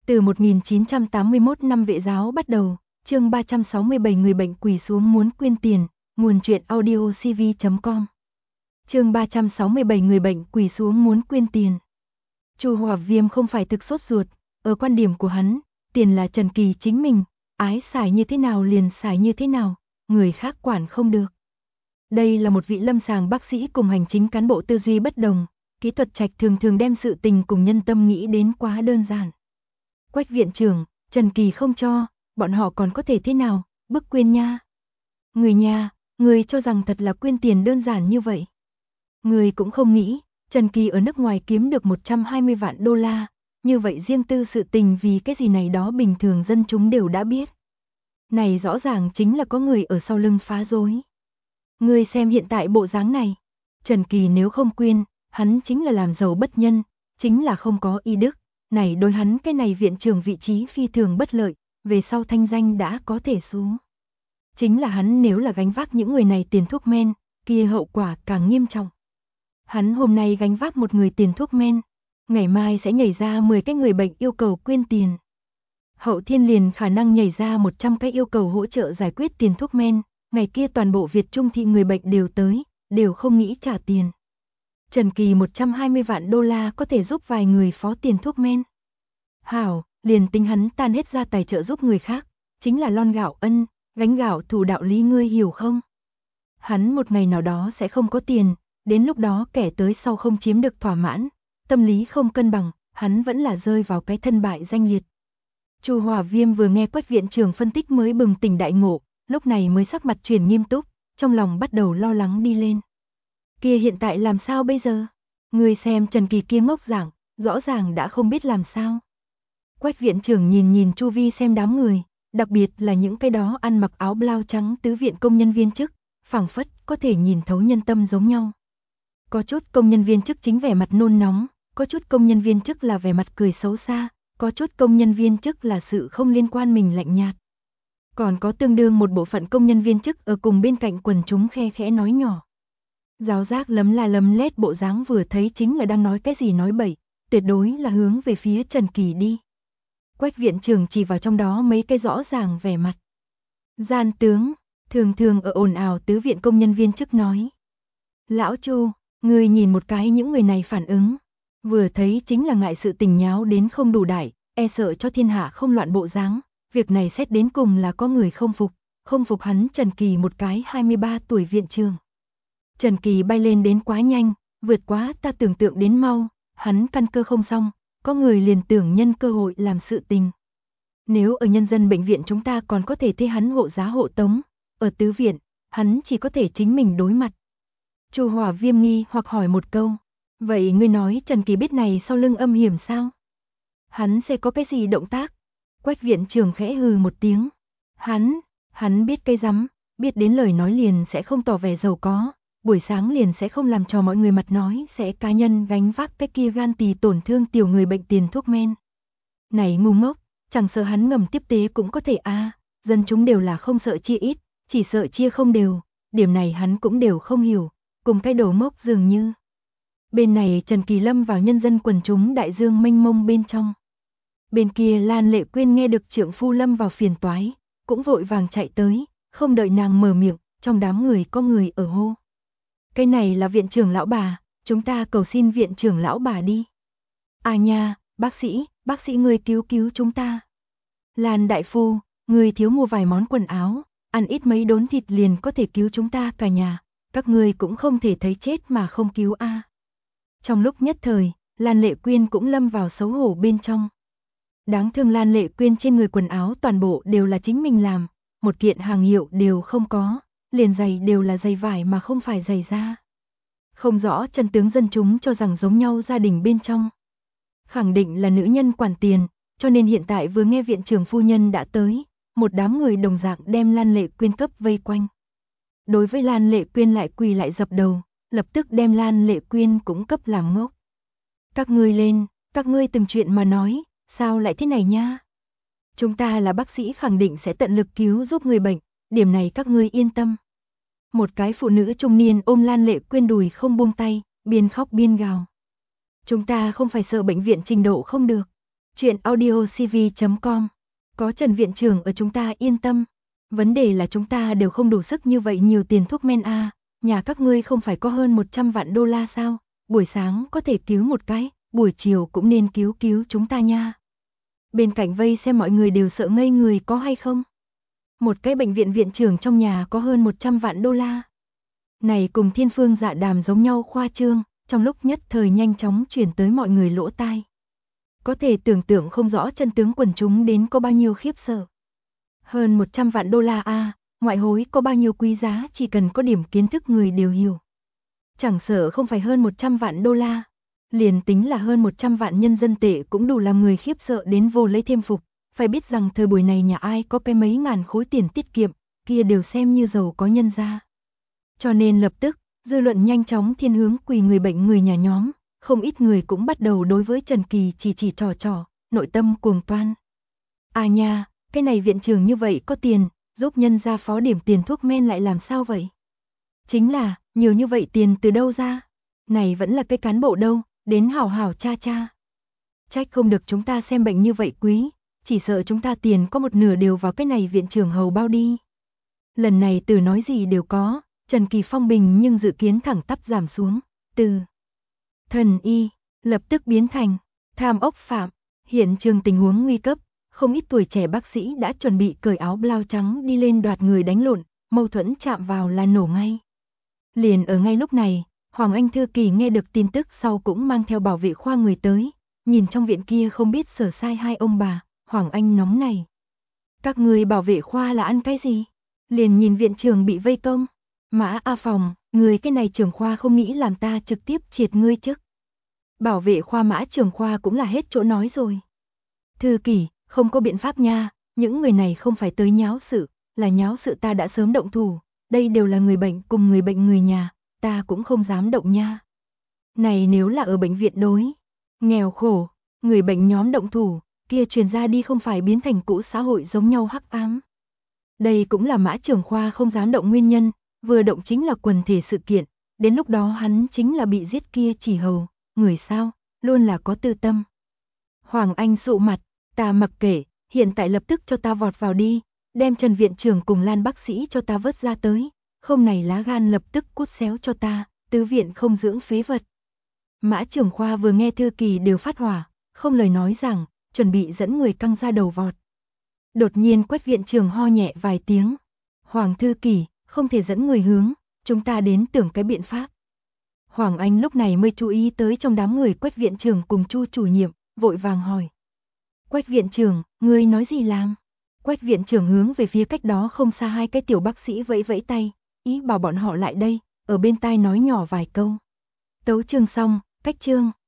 Từ 1981 năm Vệ giáo bắt đầu, chương 367 người bệnh quỳ xuống muốn quyên tiền, nguồn truyện audio cv.com. Chương 367 người bệnh quỳ xuống muốn quyên tiền. Chu Hòa Viêm không phải thực sốt ruột, ở quan điểm của hắn, tiền là Trần Kỳ chính mình, ái xài như thế nào liền xài như thế nào, người khác quản không được. Đây là một vị lâm sàng bác sĩ cùng hành chính cán bộ tư duy bất đồng, kỹ thuật trạch thường thường đem sự tình cùng nhân tâm nghĩ đến quá đơn giản. Quách viện trưởng, Trần Kỳ không cho, bọn họ còn có thể thế nào, bức quyên nha. Người nhà, người cho rằng thật là quyên tiền đơn giản như vậy. Người cũng không nghĩ, Trần Kỳ ở nước ngoài kiếm được 120 vạn đô la, như vậy riêng tư sự tình vì cái gì này đó bình thường dân chúng đều đã biết. Này rõ ràng chính là có người ở sau lưng phá rối. Người xem hiện tại bộ dáng này, Trần Kỳ nếu không quyên, hắn chính là làm giàu bất nhân, chính là không có y đức. Này đối hắn cái này viện trưởng vị trí phi thường bất lợi, về sau thanh danh đã có thể xuống. Chính là hắn nếu là gánh vác những người này tiền thuốc men, kia hậu quả càng nghiêm trọng. Hắn hôm nay gánh vác một người tiền thuốc men, ngày mai sẽ nhảy ra 10 cái người bệnh yêu cầu quyên tiền. Hậu thiên liền khả năng nhảy ra 100 cái yêu cầu hỗ trợ giải quyết tiền thuốc men, ngày kia toàn bộ Việt Trung thị người bệnh đều tới, đều không nghĩ trả tiền. Trần Kỳ 120 vạn đô la có thể giúp vài người phó tiền thuốc men. Hảo, liền tính hắn tan hết ra tài trợ giúp người khác, chính là lon gạo ân, gánh gạo thủ đạo lý ngươi hiểu không? Hắn một ngày nào đó sẽ không có tiền, đến lúc đó kẻ tới sau không chiếm được thỏa mãn, tâm lý không cân bằng, hắn vẫn là rơi vào cái thân bại danh liệt. Chu Hòa Viêm vừa nghe Quách viện trưởng phân tích mới bừng tỉnh đại ngộ, lúc này mới sắc mặt chuyển nghiêm túc, trong lòng bắt đầu lo lắng đi lên. Kia hiện tại làm sao bây giờ? Người xem Trần Kỳ kia ngốc giảng, rõ ràng đã không biết làm sao. Quách viện trưởng nhìn chu vi xem đám người, đặc biệt là những cái đó ăn mặc áo blau trắng tứ viện công nhân viên chức, phảng phất có thể nhìn thấu nhân tâm giống nhau. Có chút công nhân viên chức chính vẻ mặt nôn nóng, có chút công nhân viên chức là vẻ mặt cười xấu xa, có chút công nhân viên chức là sự không liên quan mình lạnh nhạt. Còn có tương đương một bộ phận công nhân viên chức ở cùng bên cạnh quần chúng khe khẽ nói nhỏ. Giáo giác lấm lét bộ dáng vừa thấy chính là đang nói cái gì nói bậy, tuyệt đối là hướng về phía Trần Kỳ đi. Quách viện trưởng chỉ vào trong đó mấy cái rõ ràng vẻ mặt. Gian tướng, thường ở ồn ào tứ viện công nhân viên chức nói. Lão Chu, người nhìn một cái những người này phản ứng. Vừa thấy chính là ngại sự tình nháo đến không đủ đại, e sợ cho thiên hạ không loạn bộ dáng. Việc này xét đến cùng là có người không phục hắn Trần Kỳ một cái 23 tuổi viện trưởng. Trần Kỳ bay lên đến quá nhanh, vượt quá ta tưởng tượng đến mau, hắn căn cơ không xong, có người liền tưởng nhân cơ hội làm sự tình. Nếu ở nhân dân bệnh viện chúng ta còn có thể thế hắn hộ giá hộ tống, ở tứ viện, hắn chỉ có thể chính mình đối mặt. Chu Hòa Viêm nghi hoặc hỏi một câu, vậy ngươi nói Trần Kỳ biết này sau lưng âm hiểm sao? Hắn sẽ có cái gì động tác? Quách viện trưởng khẽ hừ một tiếng. Hắn biết cái rắm, biết đến lời nói liền sẽ không tỏ vẻ giàu có, buổi sáng liền sẽ không làm cho mọi người mặt nói sẽ cá nhân gánh vác cái kia gan tỳ tổn thương tiểu người bệnh tiền thuốc men. Này ngu ngốc, chẳng sợ hắn ngầm tiếp tế cũng có thể dân chúng đều là không sợ chia ít, chỉ sợ chia không đều, điểm này hắn cũng đều không hiểu, cùng cái đầu mốc dường như. Bên này Trần Kỳ lâm vào nhân dân quần chúng đại dương mênh mông bên trong. Bên kia Lan Lệ Quyên nghe được trượng phu lâm vào phiền toái, cũng vội vàng chạy tới, không đợi nàng mở miệng, trong đám người có người ở hô. Cái này là viện trưởng lão bà, chúng ta cầu xin viện trưởng lão bà đi. À nha, bác sĩ người cứu chúng ta. Lan đại phu, người thiếu mua vài món quần áo, ăn ít mấy đốn thịt liền có thể cứu chúng ta cả nhà, các người cũng không thể thấy chết mà không cứu Trong lúc nhất thời, Lan Lệ Quyên cũng lâm vào xấu hổ bên trong. Đáng thương Lan Lệ Quyên trên người quần áo toàn bộ đều là chính mình làm, một kiện hàng hiệu đều không có, liền giày đều là giày vải mà không phải giày da. Không rõ chân tướng dân chúng cho rằng giống nhau gia đình bên trong. Khẳng định là nữ nhân quản tiền, cho nên hiện tại vừa nghe viện trưởng phu nhân đã tới, một đám người đồng dạng đem Lan Lệ Quyên cấp vây quanh. Đối với Lan Lệ Quyên lại quỳ lại dập đầu, lập tức đem Lan Lệ Quyên cũng cấp làm ngốc. Các ngươi lên, các ngươi từng chuyện mà nói, sao lại thế này nha? Chúng ta là bác sĩ khẳng định sẽ tận lực cứu giúp người bệnh, điểm này các ngươi yên tâm. Một cái phụ nữ trung niên ôm Lan Lệ Quyên đùi không buông tay, biên khóc biên gào. Chúng ta không phải sợ bệnh viện trình độ không được. Chuyện audio CV.com. Có Trần viện trưởng ở chúng ta yên tâm. Vấn đề là chúng ta đều không đủ sức như vậy nhiều tiền thuốc men a. Nhà các ngươi không phải có hơn 100 vạn đô la sao? Buổi sáng có thể cứu một cái, buổi chiều cũng nên cứu chúng ta nha. Bên cạnh vây xem mọi người đều sợ ngây người có hay không? Một cái bệnh viện viện trưởng trong nhà có hơn 100 vạn đô la. Này cùng thiên phương dạ đàm giống nhau khoa trương, trong lúc nhất thời nhanh chóng truyền tới mọi người lỗ tai. Có thể tưởng tượng không rõ chân tướng quần chúng đến có bao nhiêu khiếp sợ. Hơn 100 vạn đô la a, ngoại hối có bao nhiêu quý giá chỉ cần có điểm kiến thức người đều hiểu. Chẳng sợ không phải hơn 100 vạn đô la, liền tính là hơn 100 vạn nhân dân tệ cũng đủ làm người khiếp sợ đến vô lấy thêm phục. Phải biết rằng thời buổi này nhà ai có cái mấy ngàn khối tiền tiết kiệm, kia đều xem như giàu có nhân gia. Cho nên lập tức, dư luận nhanh chóng thiên hướng quỳ người bệnh người nhà nhóm, không ít người cũng bắt đầu đối với Trần Kỳ chỉ trò, nội tâm cuồng toan. À nha, cái này viện trưởng như vậy có tiền, giúp nhân gia phó điểm tiền thuốc men lại làm sao vậy? Chính là, nhiều như vậy tiền từ đâu ra? Này vẫn là cái cán bộ đâu, đến hảo hảo cha. Trách không được chúng ta xem bệnh như vậy quý, chỉ sợ chúng ta tiền có một nửa đều vào cái này viện trưởng hầu bao đi. Lần này từ nói gì đều có, Trần Kỳ phong bình nhưng dự kiến thẳng tắp giảm xuống, từ thần y, lập tức biến thành tham ốc phạm. Hiện trường tình huống nguy cấp, không ít tuổi trẻ bác sĩ đã chuẩn bị cởi áo blau trắng đi lên đoạt người đánh lộn, mâu thuẫn chạm vào là nổ ngay. Liền ở ngay lúc này, Hoàng Anh Thư Kỳ nghe được tin tức sau cũng mang theo bảo vệ khoa người tới, nhìn trong viện kia không biết sở sai hai ông bà, Hoàng Anh nóng này. Các người bảo vệ khoa là ăn cái gì? Liền nhìn viện trưởng bị vây công. Mã A Phòng, người cái này trưởng khoa không nghĩ làm ta trực tiếp triệt ngươi chức. Bảo vệ khoa Mã trưởng khoa cũng là hết chỗ nói rồi. Thư Kỳ, không có biện pháp nha, những người này không phải tới nháo sự, là nháo sự ta đã sớm động thủ, đây đều là người bệnh cùng người bệnh người nhà, ta cũng không dám động nha. Này nếu là ở bệnh viện đối, nghèo khổ, người bệnh nhóm động thủ, kia truyền ra đi không phải biến thành cũ xã hội giống nhau hắc ám. Đây cũng là Mã trưởng khoa không dám động nguyên nhân, vừa động chính là quần thể sự kiện, đến lúc đó hắn chính là bị giết kia chỉ hầu, người sao, luôn là có tư tâm. Hoàng Anh sụ mặt, ta mặc kệ, hiện tại lập tức cho ta vọt vào đi, đem Trần viện trưởng cùng Lan bác sĩ cho ta vớt ra tới, không này lá gan lập tức cút xéo cho ta, tứ viện không dưỡng phế vật. Mã trưởng khoa vừa nghe Thư Kỳ đều phát hỏa, không lời nói rằng, chuẩn bị dẫn người căng ra đầu vọt. Đột nhiên Quách viện trưởng ho nhẹ vài tiếng. Hoàng Thư Kỳ, không thể dẫn người hướng, chúng ta đến tưởng cái biện pháp. Hoàng Anh lúc này mới chú ý tới trong đám người Quách viện trưởng cùng Chu chủ nhiệm, vội vàng hỏi. Quách viện trưởng, ngươi nói gì làm? Quách viện trưởng hướng về phía cách đó không xa hai cái tiểu bác sĩ vẫy vẫy tay, ý bảo bọn họ lại đây, ở bên tai nói nhỏ vài câu. Tấu chương xong, cách chương.